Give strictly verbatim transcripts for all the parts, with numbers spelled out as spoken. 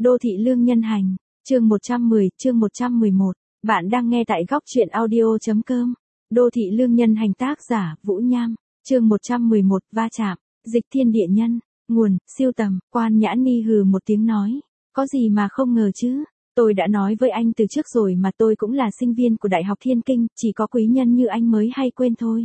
Đô thị lương nhân hành, chương một trăm mười, chương một trăm mười một. Bạn đang nghe tại góc truyện audio.com. Đô thị lương nhân hành tác giả, Vũ Nham, chương một trăm mười một, va chạm, dịch thiên địa nhân, nguồn, siêu tầm, Quan Nhã Ni hừ một tiếng nói. Có gì mà không ngờ chứ, tôi đã nói với anh từ trước rồi mà, tôi cũng là sinh viên của Đại học Thiên Kinh, chỉ có quý nhân như anh mới hay quên thôi.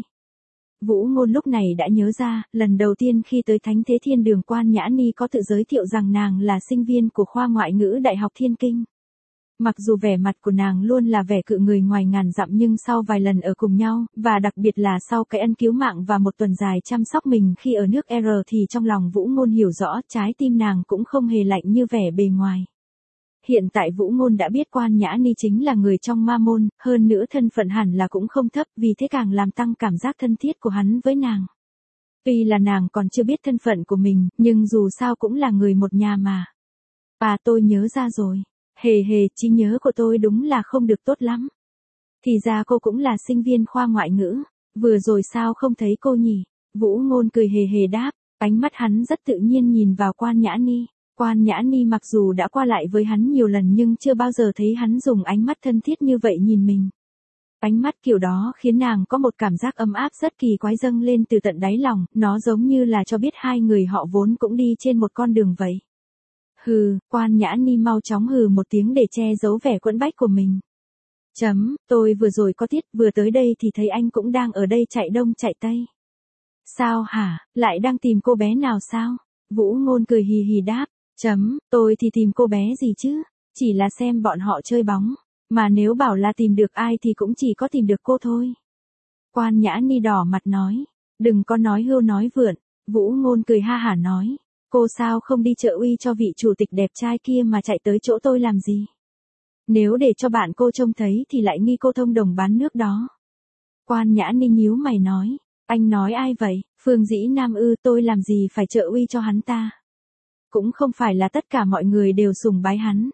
Vũ Ngôn lúc này đã nhớ ra, lần đầu tiên khi tới Thánh Thế Thiên Đường, Quan Nhã Ni có tự giới thiệu rằng nàng là sinh viên của khoa ngoại ngữ Đại học Thiên Kinh. Mặc dù vẻ mặt của nàng luôn là vẻ cự người ngoài ngàn dặm, nhưng sau vài lần ở cùng nhau, và đặc biệt là sau cái ân cứu mạng và một tuần dài chăm sóc mình khi ở nước R, thì trong lòng Vũ Ngôn hiểu rõ trái tim nàng cũng không hề lạnh như vẻ bề ngoài. Hiện tại Vũ Ngôn đã biết Quan Nhã Ni chính là người trong ma môn, hơn nữa thân phận hẳn là cũng không thấp, vì thế càng làm tăng cảm giác thân thiết của hắn với nàng. Tuy là nàng còn chưa biết thân phận của mình, nhưng dù sao cũng là người một nhà mà. À, tôi nhớ ra rồi. Hề hề, trí nhớ của tôi đúng là không được tốt lắm. Thì ra cô cũng là sinh viên khoa ngoại ngữ. Vừa rồi sao không thấy cô nhỉ? Vũ Ngôn cười hề hề đáp, ánh mắt hắn rất tự nhiên nhìn vào Quan Nhã Ni. Quan Nhã Ni mặc dù đã qua lại với hắn nhiều lần nhưng chưa bao giờ thấy hắn dùng ánh mắt thân thiết như vậy nhìn mình. Ánh mắt kiểu đó khiến nàng có một cảm giác ấm áp rất kỳ quái dâng lên từ tận đáy lòng, nó giống như là cho biết hai người họ vốn cũng đi trên một con đường vậy. Hừ, Quan Nhã Ni mau chóng hừ một tiếng để che giấu vẻ quẫn bách của mình. Chấm, tôi vừa rồi có tiết, vừa tới đây thì thấy anh cũng đang ở đây chạy đông chạy tây. Sao hả, lại đang tìm cô bé nào sao? Vũ Ngôn cười hì hì đáp. Chấm, tôi thì tìm cô bé gì chứ, chỉ là xem bọn họ chơi bóng, mà nếu bảo là tìm được ai thì cũng chỉ có tìm được cô thôi. Quan Nhã Ni đỏ mặt nói, đừng có nói hưu nói vượn. Vũ Ngôn cười ha hả nói, cô sao không đi trợ uy cho vị chủ tịch đẹp trai kia mà chạy tới chỗ tôi làm gì? Nếu để cho bạn cô trông thấy thì lại nghi cô thông đồng bán nước đó. Quan Nhã Ni nhíu mày nói, anh nói ai vậy? Phương Dĩ Nam ư? Tôi làm gì phải trợ uy cho hắn ta? Cũng không phải là tất cả mọi người đều sùng bái hắn.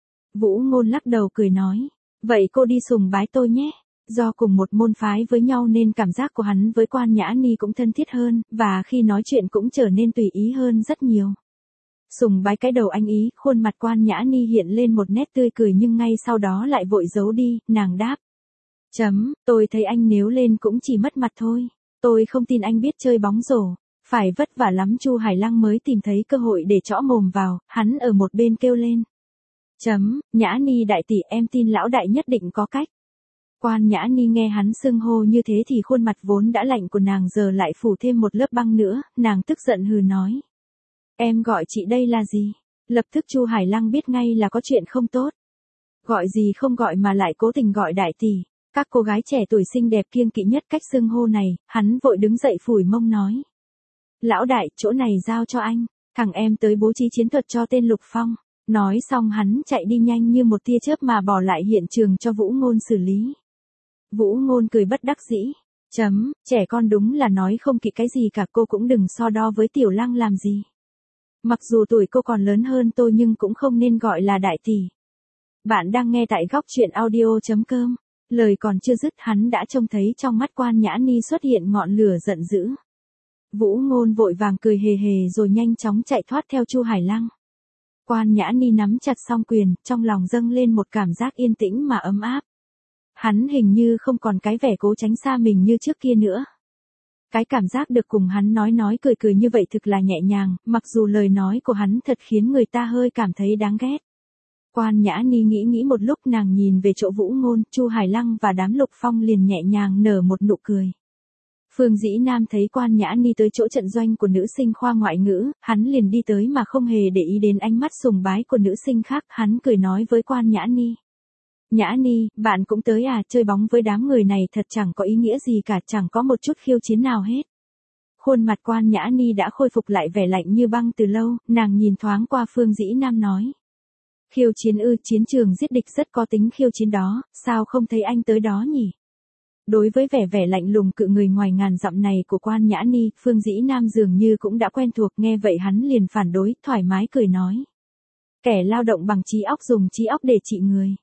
Vũ Ngôn lắc đầu cười nói, vậy cô đi sùng bái tôi nhé. Do cùng một môn phái với nhau nên cảm giác của hắn với Quan Nhã Ni cũng thân thiết hơn, và khi nói chuyện cũng trở nên tùy ý hơn rất nhiều. Sùng bái cái đầu anh ý, khuôn mặt Quan Nhã Ni hiện lên một nét tươi cười nhưng ngay sau đó lại vội giấu đi, nàng đáp. Chấm, tôi thấy anh nếu lên cũng chỉ mất mặt thôi. Tôi không tin anh biết chơi bóng rổ. Phải vất vả lắm Chu Hải Lăng mới tìm thấy cơ hội để trõ mồm vào, hắn ở một bên kêu lên. Chấm, Nhã Ni đại tỷ, em tin lão đại nhất định có cách. Quan Nhã Ni nghe hắn xưng hô như thế thì khuôn mặt vốn đã lạnh của nàng giờ lại phủ thêm một lớp băng nữa, nàng tức giận hừ nói. Em gọi chị đây là gì? Lập tức Chu Hải Lăng biết ngay là có chuyện không tốt. Gọi gì không gọi mà lại cố tình gọi đại tỷ. Các cô gái trẻ tuổi xinh đẹp kiêng kỵ nhất cách xưng hô này, hắn vội đứng dậy phủi mông nói. Lão đại, chỗ này giao cho anh, thằng em tới bố trí chiến thuật cho tên Lục Phong. Nói xong hắn chạy đi nhanh như một tia chớp mà bỏ lại hiện trường cho Vũ Ngôn xử lý. Vũ Ngôn cười bất đắc dĩ. Chấm, trẻ con đúng là nói không kỵ cái gì cả, cô cũng đừng so đo với Tiểu Lăng làm gì. Mặc dù tuổi cô còn lớn hơn tôi nhưng cũng không nên gọi là đại tỷ. Bạn đang nghe tại góc truyện audio.com. Lời còn chưa dứt hắn đã trông thấy trong mắt Quan Nhã Ni xuất hiện ngọn lửa giận dữ. Vũ Ngôn vội vàng cười hề hề rồi nhanh chóng chạy thoát theo Chu Hải Lăng. Quan Nhã Ni nắm chặt song quyền, trong lòng dâng lên một cảm giác yên tĩnh mà ấm áp. Hắn hình như không còn cái vẻ cố tránh xa mình như trước kia nữa. Cái cảm giác được cùng hắn nói nói cười cười như vậy thực là nhẹ nhàng, mặc dù lời nói của hắn thật khiến người ta hơi cảm thấy đáng ghét. Quan Nhã Ni nghĩ nghĩ một lúc, nàng nhìn về chỗ Vũ Ngôn, Chu Hải Lăng và đám Lục Phong liền nhẹ nhàng nở một nụ cười. Phương Dĩ Nam thấy Quan Nhã Ni tới chỗ trận doanh của nữ sinh khoa ngoại ngữ, hắn liền đi tới mà không hề để ý đến ánh mắt sùng bái của nữ sinh khác, hắn cười nói với Quan Nhã Ni. Nhã Ni, bạn cũng tới à? Chơi bóng với đám người này thật chẳng có ý nghĩa gì cả, chẳng có một chút khiêu chiến nào hết. Khuôn mặt Quan Nhã Ni đã khôi phục lại vẻ lạnh như băng từ lâu, nàng nhìn thoáng qua Phương Dĩ Nam nói. Khiêu chiến ư? Chiến trường giết địch rất có tính khiêu chiến đó, sao không thấy anh tới đó nhỉ? Đối với vẻ vẻ lạnh lùng cự người ngoài ngàn dặm này của Quan Nhã Ni, Phương Dĩ Nam dường như cũng đã quen thuộc, nghe vậy hắn liền phản đối, thoải mái cười nói. Kẻ lao động bằng trí óc dùng trí óc để trị người.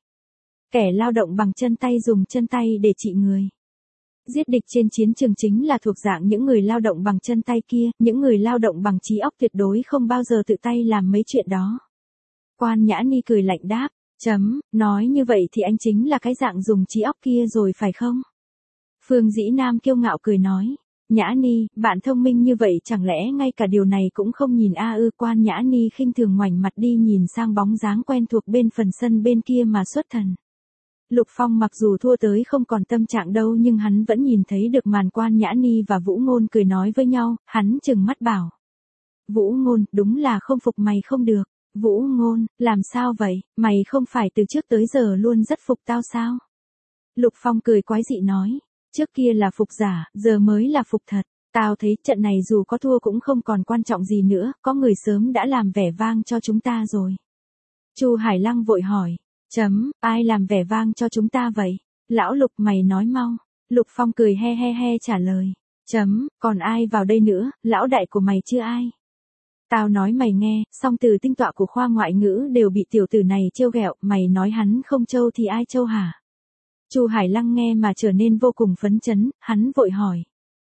Kẻ lao động bằng chân tay dùng chân tay để trị người. Giết địch trên chiến trường chính là thuộc dạng những người lao động bằng chân tay kia, những người lao động bằng trí óc tuyệt đối không bao giờ tự tay làm mấy chuyện đó. Quan Nhã Ni cười lạnh đáp, chấm, nói như vậy thì anh chính là cái dạng dùng trí óc kia rồi phải không? Phương Dĩ Nam kiêu ngạo cười nói, Nhã Ni, bạn thông minh như vậy chẳng lẽ ngay cả điều này cũng không nhìn a ư? Quan Nhã Ni khinh thường ngoảnh mặt đi nhìn sang bóng dáng quen thuộc bên phần sân bên kia mà xuất thần. Lục Phong mặc dù thua tới không còn tâm trạng đâu nhưng hắn vẫn nhìn thấy được màn Quan Nhã Ni và Vũ Ngôn cười nói với nhau, hắn trừng mắt bảo. Vũ Ngôn, đúng là không phục mày không được. Vũ Ngôn, làm sao vậy, mày không phải từ trước tới giờ luôn rất phục tao sao? Lục Phong cười quái dị nói, trước kia là phục giả, giờ mới là phục thật. Tao thấy trận này dù có thua cũng không còn quan trọng gì nữa, có người sớm đã làm vẻ vang cho chúng ta rồi. Chu Hải Lăng vội hỏi, chấm, ai làm vẻ vang cho chúng ta vậy? Lão Lục mày nói mau. Lục Phong cười he he he trả lời, chấm, còn ai vào đây nữa, lão đại của mày chưa ai? Tao nói mày nghe, song từ tinh tọa của khoa ngoại ngữ đều bị tiểu tử này trêu ghẹo, mày nói hắn không trâu thì ai trâu hả? Chu Hải Lăng nghe mà trở nên vô cùng phấn chấn, hắn vội hỏi.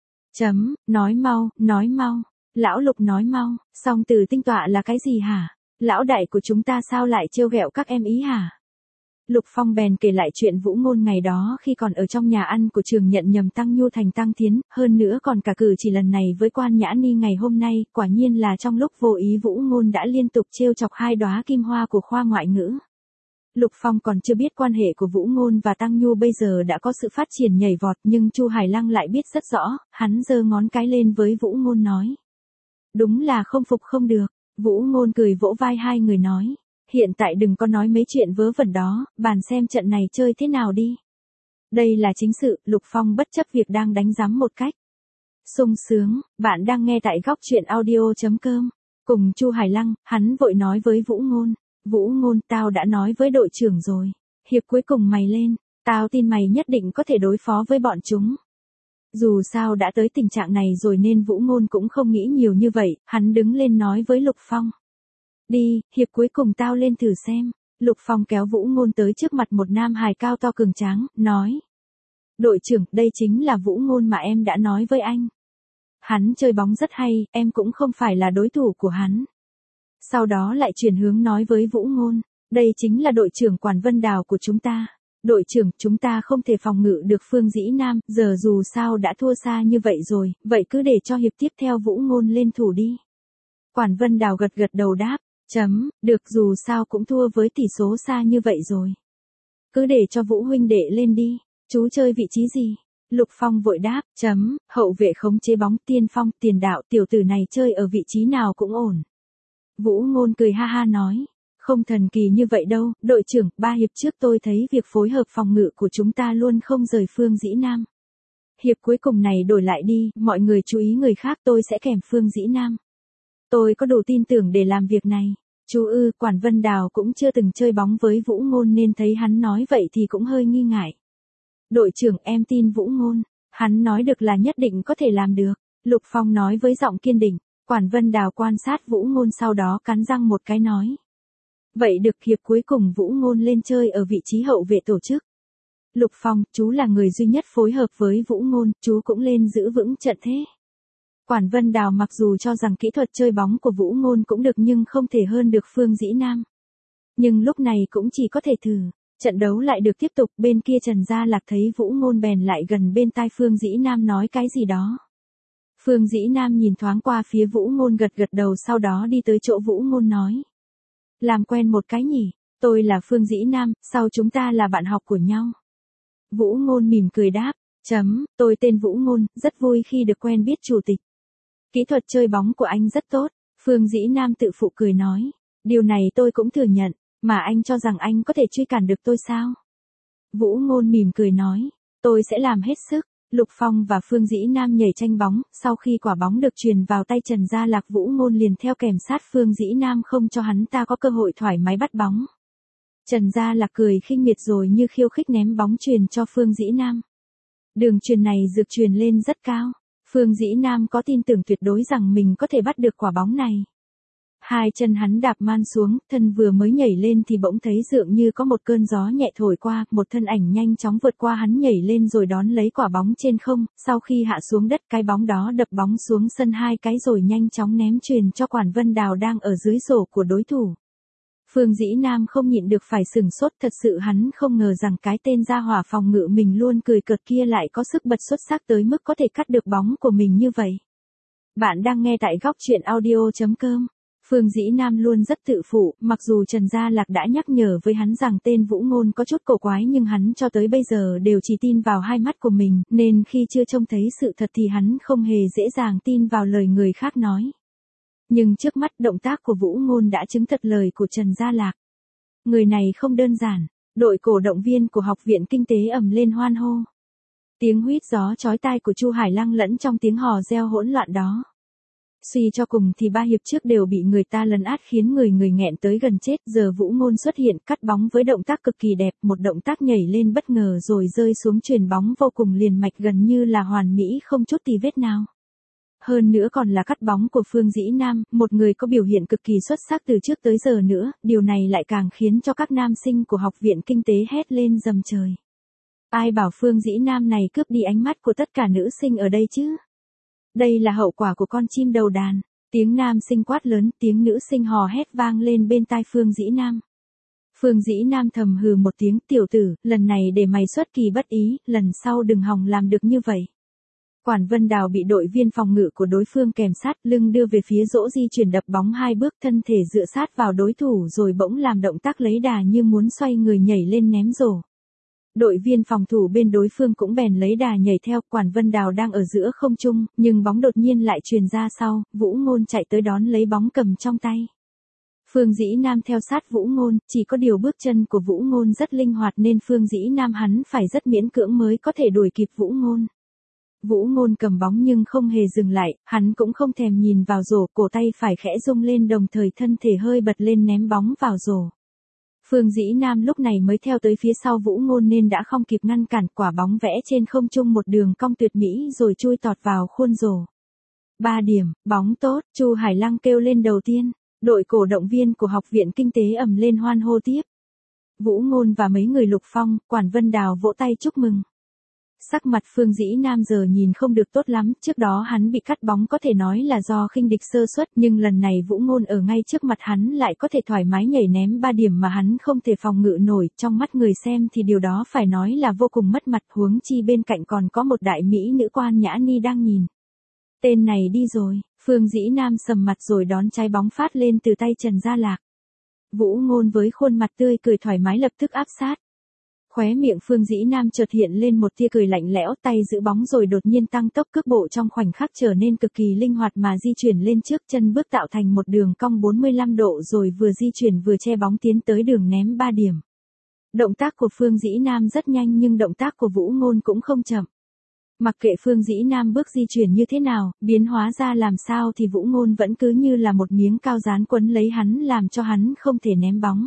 Chấm, nói mau, nói mau. Lão Lục nói mau, song từ tinh tọa là cái gì hả? Lão đại của chúng ta sao lại trêu ghẹo các em ý hả? Lục Phong bèn kể lại chuyện Vũ Ngôn ngày đó khi còn ở trong nhà ăn của trường nhận nhầm Tăng Nhu thành Tăng Thiến, hơn nữa còn cả cử chỉ lần này với Quan Nhã Ni ngày hôm nay, quả nhiên là trong lúc vô ý Vũ Ngôn đã liên tục trêu chọc hai đóa kim hoa của khoa ngoại ngữ. Lục Phong còn chưa biết quan hệ của Vũ Ngôn và Tăng Nhu bây giờ đã có sự phát triển nhảy vọt nhưng Chu Hải Lăng lại biết rất rõ, hắn giơ ngón cái lên với Vũ Ngôn nói. Đúng là không phục không được, Vũ Ngôn cười vỗ vai hai người nói. Hiện tại đừng có nói mấy chuyện vớ vẩn đó, bàn xem trận này chơi thế nào đi. Đây là chính sự, Lục Phong bất chấp việc đang đánh giám một cách sung sướng, bạn đang nghe tại góc truyện audio.com. Cùng Chu Hải Lăng, hắn vội nói với Vũ Ngôn. Vũ Ngôn, tao đã nói với đội trưởng rồi. Hiệp cuối cùng mày lên, tao tin mày nhất định có thể đối phó với bọn chúng. Dù sao đã tới tình trạng này rồi nên Vũ Ngôn cũng không nghĩ nhiều như vậy, hắn đứng lên nói với Lục Phong. Đi, hiệp cuối cùng tao lên thử xem. Lục Phong kéo Vũ Ngôn tới trước mặt một nam hài cao to cường tráng, nói. Đội trưởng, đây chính là Vũ Ngôn mà em đã nói với anh. Hắn chơi bóng rất hay, em cũng không phải là đối thủ của hắn. Sau đó lại chuyển hướng nói với Vũ Ngôn. Đây chính là đội trưởng Quản Vân Đào của chúng ta. Đội trưởng, chúng ta không thể phòng ngự được Phương Dĩ Nam, giờ dù sao đã thua xa như vậy rồi, vậy cứ để cho hiệp tiếp theo Vũ Ngôn lên thủ đi. Quản Vân Đào gật gật đầu đáp. Chấm, được dù sao cũng thua với tỷ số xa như vậy rồi. Cứ để cho Vũ huynh đệ lên đi, chú chơi vị trí gì? Lục Phong vội đáp, chấm, hậu vệ khống chế bóng, tiên phong, tiền đạo, tiểu tử này chơi ở vị trí nào cũng ổn. Vũ Ngôn cười ha ha nói, không thần kỳ như vậy đâu, đội trưởng, ba hiệp trước tôi thấy việc phối hợp phòng ngự của chúng ta luôn không rời Phương Dĩ Nam. Hiệp cuối cùng này đổi lại đi, mọi người chú ý người khác, tôi sẽ kèm Phương Dĩ Nam. Tôi có đủ tin tưởng để làm việc này. Chú ư, Quản Vân Đào cũng chưa từng chơi bóng với Vũ Ngôn nên thấy hắn nói vậy thì cũng hơi nghi ngại. Đội trưởng, em tin Vũ Ngôn, hắn nói được là nhất định có thể làm được. Lục Phong nói với giọng kiên định. Quản Vân Đào quan sát Vũ Ngôn sau đó cắn răng một cái nói. Vậy được, hiệp cuối cùng Vũ Ngôn lên chơi ở vị trí hậu vệ tổ chức. Lục Phong, chú là người duy nhất phối hợp với Vũ Ngôn, chú cũng lên giữ vững trận thế. Quản Vân Đào mặc dù cho rằng kỹ thuật chơi bóng của Vũ Ngôn cũng được nhưng không thể hơn được Phương Dĩ Nam. Nhưng lúc này cũng chỉ có thể thử. Trận đấu lại được tiếp tục, bên kia Trần Gia Lạc thấy Vũ Ngôn bèn lại gần bên tai Phương Dĩ Nam nói cái gì đó. Phương Dĩ Nam nhìn thoáng qua phía Vũ Ngôn gật gật đầu sau đó đi tới chỗ Vũ Ngôn nói. Làm quen một cái nhỉ, tôi là Phương Dĩ Nam, sau chúng ta là bạn học của nhau. Vũ Ngôn mỉm cười đáp, chấm, tôi tên Vũ Ngôn, rất vui khi được quen biết chủ tịch. Kỹ thuật chơi bóng của anh rất tốt, Phương Dĩ Nam tự phụ cười nói. Điều này tôi cũng thừa nhận, mà anh cho rằng anh có thể truy cản được tôi sao? Vũ Ngôn mỉm cười nói, tôi sẽ làm hết sức. Lục Phong và Phương Dĩ Nam nhảy tranh bóng, sau khi quả bóng được truyền vào tay Trần Gia Lạc Vũ Ngôn liền theo kèm sát Phương Dĩ Nam không cho hắn ta có cơ hội thoải mái bắt bóng. Trần Gia Lạc cười khinh miệt rồi như khiêu khích ném bóng truyền cho Phương Dĩ Nam. Đường truyền này dược truyền lên rất cao. Phương Dĩ Nam có tin tưởng tuyệt đối rằng mình có thể bắt được quả bóng này. Hai chân hắn đạp man xuống, thân vừa mới nhảy lên thì bỗng thấy dường như có một cơn gió nhẹ thổi qua, một thân ảnh nhanh chóng vượt qua hắn nhảy lên rồi đón lấy quả bóng trên không, sau khi hạ xuống đất cái bóng đó đập bóng xuống sân hai cái rồi nhanh chóng ném chuyền cho Quản Vân Đào đang ở dưới rổ của đối thủ. Phương Dĩ Nam không nhịn được phải sửng sốt, thật sự hắn không ngờ rằng cái tên gia hỏa phòng ngự mình luôn cười cợt kia lại có sức bật xuất sắc tới mức có thể cắt được bóng của mình như vậy. Bạn đang nghe tại góc truyện audio.com. Phương Dĩ Nam luôn rất tự phụ, mặc dù Trần Gia Lạc đã nhắc nhở với hắn rằng tên Vũ Ngôn có chút cổ quái nhưng hắn cho tới bây giờ đều chỉ tin vào hai mắt của mình, nên khi chưa trông thấy sự thật thì hắn không hề dễ dàng tin vào lời người khác nói. Nhưng trước mắt động tác của Vũ Ngôn đã chứng thật lời của Trần Gia Lạc. Người này không đơn giản, đội cổ động viên của Học viện Kinh tế ầm lên hoan hô. Tiếng huýt gió chói tai của Chu Hải Lăng lẫn trong tiếng hò reo hỗn loạn đó. Suy cho cùng thì ba hiệp trước đều bị người ta lấn át khiến người người nghẹn tới gần chết, giờ Vũ Ngôn xuất hiện cắt bóng với động tác cực kỳ đẹp, một động tác nhảy lên bất ngờ rồi rơi xuống chuyền bóng vô cùng liền mạch gần như là hoàn mỹ không chút tì vết nào. Hơn nữa còn là cắt bóng của Phương Dĩ Nam, một người có biểu hiện cực kỳ xuất sắc từ trước tới giờ nữa, điều này lại càng khiến cho các nam sinh của Học viện Kinh tế hét lên rầm trời. Ai bảo Phương Dĩ Nam này cướp đi ánh mắt của tất cả nữ sinh ở đây chứ? Đây là hậu quả của con chim đầu đàn. Tiếng nam sinh quát lớn, tiếng nữ sinh hò hét vang lên bên tai Phương Dĩ Nam. Phương Dĩ Nam thầm hừ một tiếng, tiểu tử, lần này để mày xuất kỳ bất ý, lần sau đừng hòng làm được như vậy. Quản Vân Đào bị đội viên phòng ngự của đối phương kèm sát, lưng đưa về phía rổ di chuyển đập bóng hai bước, thân thể dựa sát vào đối thủ rồi bỗng làm động tác lấy đà như muốn xoay người nhảy lên ném rổ. Đội viên phòng thủ bên đối phương cũng bèn lấy đà nhảy theo, Quản Vân Đào đang ở giữa không trung, nhưng bóng đột nhiên lại truyền ra sau, Vũ Ngôn chạy tới đón lấy bóng cầm trong tay. Phương Dĩ Nam theo sát Vũ Ngôn, chỉ có điều bước chân của Vũ Ngôn rất linh hoạt nên Phương Dĩ Nam hắn phải rất miễn cưỡng mới có thể đuổi kịp Vũ Ngôn. Vũ Ngôn cầm bóng nhưng không hề dừng lại, hắn cũng không thèm nhìn vào rổ, cổ tay phải khẽ rung lên đồng thời thân thể hơi bật lên ném bóng vào rổ. Phương Dĩ Nam lúc này mới theo tới phía sau Vũ Ngôn nên đã không kịp ngăn cản, quả bóng vẽ trên không trung một đường cong tuyệt mỹ rồi chui tọt vào khuôn rổ. Ba điểm, bóng tốt, Chu Hải Lăng kêu lên đầu tiên, đội cổ động viên của Học viện Kinh tế ầm lên hoan hô tiếp. Vũ Ngôn và mấy người Lục Phong, Quản Vân Đào vỗ tay chúc mừng. Sắc mặt Phương Dĩ Nam giờ nhìn không được tốt lắm, trước đó hắn bị cắt bóng có thể nói là do khinh địch sơ suất, nhưng lần này Vũ Ngôn ở ngay trước mặt hắn lại có thể thoải mái nhảy ném ba điểm mà hắn không thể phòng ngự nổi, trong mắt người xem thì điều đó phải nói là vô cùng mất mặt, huống chi bên cạnh còn có một đại mỹ nữ Quan Nhã Ni đang nhìn. Tên này đi rồi, Phương Dĩ Nam sầm mặt rồi đón trái bóng phát lên từ tay Trần Gia Lạc. Vũ Ngôn với khuôn mặt tươi cười thoải mái lập tức áp sát. Khóe miệng Phương Dĩ Nam chợt hiện lên một tia cười lạnh lẽo, tay giữ bóng rồi đột nhiên tăng tốc cước bộ trong khoảnh khắc trở nên cực kỳ linh hoạt mà di chuyển lên trước, chân bước tạo thành một đường cong bốn mươi lăm độ rồi vừa di chuyển vừa che bóng tiến tới đường ném ba điểm. Động tác của Phương Dĩ Nam rất nhanh nhưng động tác của Vũ Ngôn cũng không chậm. Mặc kệ Phương Dĩ Nam bước di chuyển như thế nào, biến hóa ra làm sao thì Vũ Ngôn vẫn cứ như là một miếng cao dán quấn lấy hắn làm cho hắn không thể ném bóng.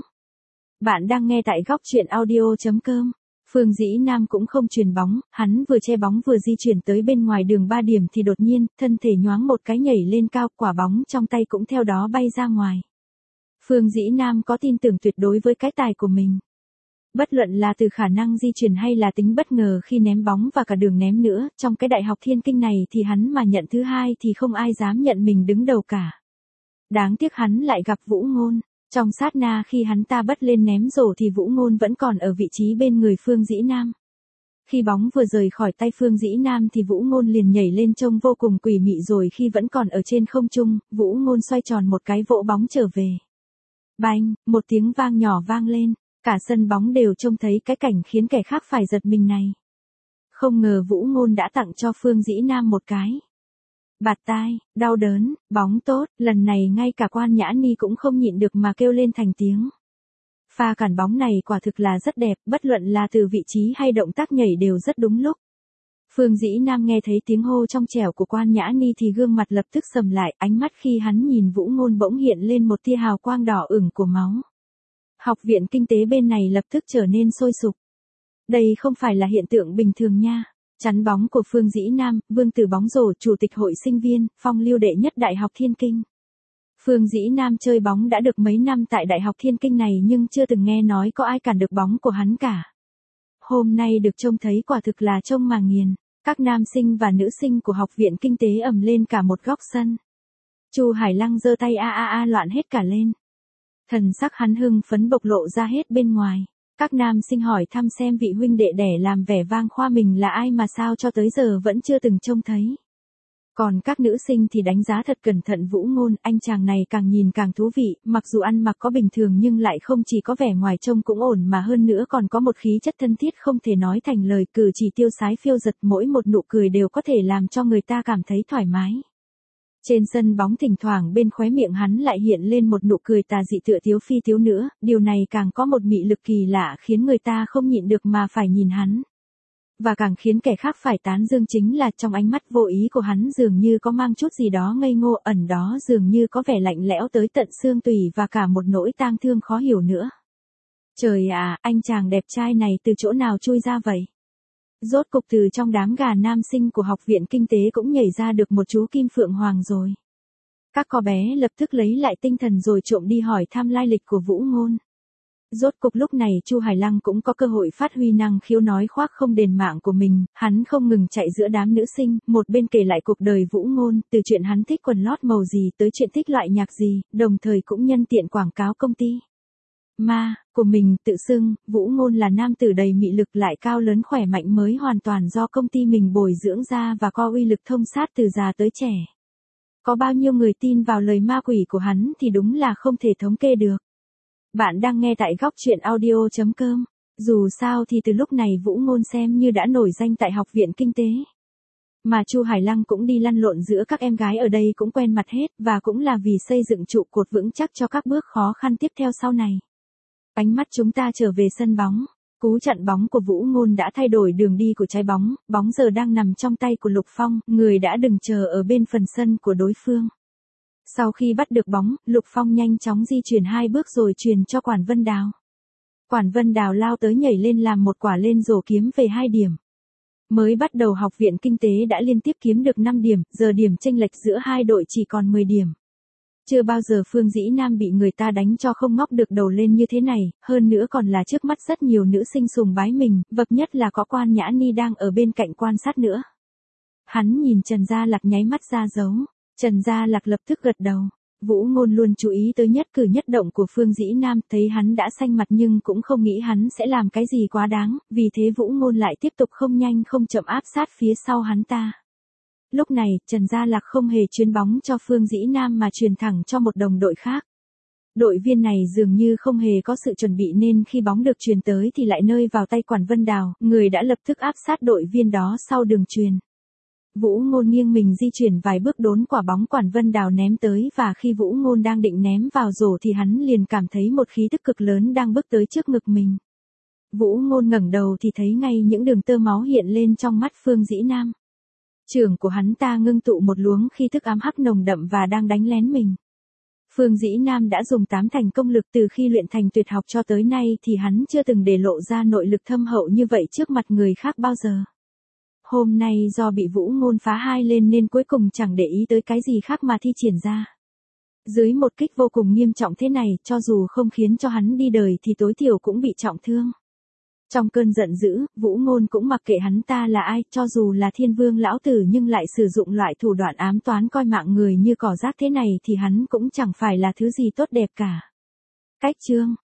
Bạn đang nghe tại góc truyện audio.com. Phương Dĩ Nam cũng không chuyền bóng, hắn vừa che bóng vừa di chuyển tới bên ngoài đường ba điểm thì đột nhiên, thân thể nhoáng một cái nhảy lên cao, quả bóng trong tay cũng theo đó bay ra ngoài. Phương Dĩ Nam có tin tưởng tuyệt đối với cái tài của mình. Bất luận là từ khả năng di chuyển hay là tính bất ngờ khi ném bóng và cả đường ném nữa, trong cái Đại học Thiên Kinh này thì hắn mà nhận thứ hai thì không ai dám nhận mình đứng đầu cả. Đáng tiếc hắn lại gặp Vũ Ngôn. Trong sát na khi hắn ta bất lên ném rổ thì Vũ Ngôn vẫn còn ở vị trí bên người Phương Dĩ Nam. Khi bóng vừa rời khỏi tay Phương Dĩ Nam thì Vũ Ngôn liền nhảy lên trông vô cùng quỷ mị rồi khi vẫn còn ở trên không trung, Vũ Ngôn xoay tròn một cái vỗ bóng trở về. Bang, một tiếng vang nhỏ vang lên, cả sân bóng đều trông thấy cái cảnh khiến kẻ khác phải giật mình này. Không ngờ Vũ Ngôn đã tặng cho Phương Dĩ Nam một cái bạt tai, đau đớn, bóng tốt, lần này ngay cả Quan Nhã Ni cũng không nhịn được mà kêu lên thành tiếng. Pha cản bóng này quả thực là rất đẹp, bất luận là từ vị trí hay động tác nhảy đều rất đúng lúc. Phương Dĩ Nam nghe thấy tiếng hô trong trẻo của Quan Nhã Ni thì gương mặt lập tức sầm lại, ánh mắt khi hắn nhìn Vũ Ngôn bỗng hiện lên một tia hào quang đỏ ửng của máu. Học viện Kinh tế bên này lập tức trở nên sôi sục. Đây không phải là hiện tượng bình thường nha. Chắn bóng của Phương Dĩ Nam, Vương Tử Bóng Rổ, Chủ tịch hội sinh viên, phong lưu đệ nhất Đại học Thiên Kinh. Phương Dĩ Nam chơi bóng đã được mấy năm tại Đại học Thiên Kinh này nhưng chưa từng nghe nói có ai cản được bóng của hắn cả. Hôm nay được trông thấy quả thực là trông mà nghiền. Các nam sinh và nữ sinh của Học viện Kinh tế ầm lên cả một góc sân. Chu Hải Lăng giơ tay a a a loạn hết cả lên. Thần sắc hắn hưng phấn bộc lộ ra hết bên ngoài. Các nam sinh hỏi thăm xem vị huynh đệ đẻ làm vẻ vang khoa mình là ai mà sao cho tới giờ vẫn chưa từng trông thấy. Còn các nữ sinh thì đánh giá thật cẩn thận Vũ Ngôn, anh chàng này càng nhìn càng thú vị, mặc dù ăn mặc có bình thường nhưng lại không chỉ có vẻ ngoài trông cũng ổn mà hơn nữa còn có một khí chất thân thiết không thể nói thành lời, cử chỉ tiêu sái phiêu dật, mỗi một nụ cười đều có thể làm cho người ta cảm thấy thoải mái. Trên sân bóng thỉnh thoảng bên khóe miệng hắn lại hiện lên một nụ cười tà dị tựa thiếu phi thiếu nữa, điều này càng có một mị lực kỳ lạ khiến người ta không nhịn được mà phải nhìn hắn. Và càng khiến kẻ khác phải tán dương chính là trong ánh mắt vô ý của hắn dường như có mang chút gì đó ngây ngô, ẩn đó dường như có vẻ lạnh lẽo tới tận xương tủy và cả một nỗi tang thương khó hiểu nữa. Trời ạ, anh chàng đẹp trai này từ chỗ nào chui ra vậy? Rốt cục từ trong đám gà nam sinh của học viện kinh tế cũng nhảy ra được một chú Kim Phượng Hoàng rồi. Các cô bé lập tức lấy lại tinh thần rồi trộm đi hỏi thăm lai lịch của Vũ Ngôn. Rốt cục lúc này Chu Hải Lăng cũng có cơ hội phát huy năng khiếu nói khoác không đền mạng của mình, hắn không ngừng chạy giữa đám nữ sinh, một bên kể lại cuộc đời Vũ Ngôn, từ chuyện hắn thích quần lót màu gì tới chuyện thích loại nhạc gì, đồng thời cũng nhân tiện quảng cáo công ty ma của mình, tự xưng Vũ Ngôn là nam tử đầy mị lực lại cao lớn khỏe mạnh mới hoàn toàn do công ty mình bồi dưỡng ra và có uy lực thông sát từ già tới trẻ. Có bao nhiêu người tin vào lời ma quỷ của hắn thì đúng là không thể thống kê được. Bạn đang nghe tại góc truyện audio chấm com. Dù sao thì từ lúc này Vũ Ngôn xem như đã nổi danh tại học viện kinh tế. Mà Chu Hải Lăng cũng đi lăn lộn giữa các em gái ở đây cũng quen mặt hết, và cũng là vì xây dựng trụ cột vững chắc cho các bước khó khăn tiếp theo sau này. Ánh mắt chúng ta trở về sân bóng. Cú chặn bóng của Vũ Ngôn đã thay đổi đường đi của trái bóng, bóng giờ đang nằm trong tay của Lục Phong, người đã đứng chờ ở bên phần sân của đối phương. Sau khi bắt được bóng, Lục Phong nhanh chóng di chuyển hai bước rồi truyền cho Quản Vân Đào. Quản Vân Đào lao tới nhảy lên làm một quả lên rổ kiếm về hai điểm. Mới bắt đầu học viện kinh tế đã liên tiếp kiếm được năm điểm, giờ điểm chênh lệch giữa hai đội chỉ còn mười điểm. Chưa bao giờ Phương Dĩ Nam bị người ta đánh cho không ngóc được đầu lên như thế này, hơn nữa còn là trước mắt rất nhiều nữ sinh sùng bái mình, bậc nhất là có Quan Nhã Ni đang ở bên cạnh quan sát nữa. Hắn nhìn Trần Gia Lạc nháy mắt ra dấu. Trần Gia Lạc lập tức gật đầu. Vũ Ngôn luôn chú ý tới nhất cử nhất động của Phương Dĩ Nam, thấy hắn đã xanh mặt nhưng cũng không nghĩ hắn sẽ làm cái gì quá đáng, vì thế Vũ Ngôn lại tiếp tục không nhanh không chậm áp sát phía sau hắn ta. Lúc này, Trần Gia Lạc không hề chuyền bóng cho Phương Dĩ Nam mà truyền thẳng cho một đồng đội khác. Đội viên này dường như không hề có sự chuẩn bị nên khi bóng được truyền tới thì lại nơi vào tay Quản Vân Đào, người đã lập tức áp sát đội viên đó sau đường truyền. Vũ Ngôn nghiêng mình di chuyển vài bước đốn quả bóng Quản Vân Đào ném tới, và khi Vũ Ngôn đang định ném vào rổ thì hắn liền cảm thấy một khí tức cực lớn đang bước tới trước ngực mình. Vũ Ngôn ngẩng đầu thì thấy ngay những đường tơ máu hiện lên trong mắt Phương Dĩ Nam. Trưởng của hắn ta ngưng tụ một luống khí thức ám hắc nồng đậm và đang đánh lén mình. Phương Dĩ Nam đã dùng tám thành công lực từ khi luyện thành tuyệt học cho tới nay thì hắn chưa từng để lộ ra nội lực thâm hậu như vậy trước mặt người khác bao giờ. Hôm nay do bị Vũ Ngôn phá hai lên nên cuối cùng chẳng để ý tới cái gì khác mà thi triển ra. Dưới một kích vô cùng nghiêm trọng thế này, cho dù không khiến cho hắn đi đời thì tối thiểu cũng bị trọng thương. Trong cơn giận dữ, Vũ Ngôn cũng mặc kệ hắn ta là ai, cho dù là Thiên Vương lão tử nhưng lại sử dụng loại thủ đoạn ám toán coi mạng người như cỏ rác thế này thì hắn cũng chẳng phải là thứ gì tốt đẹp cả. Cách chương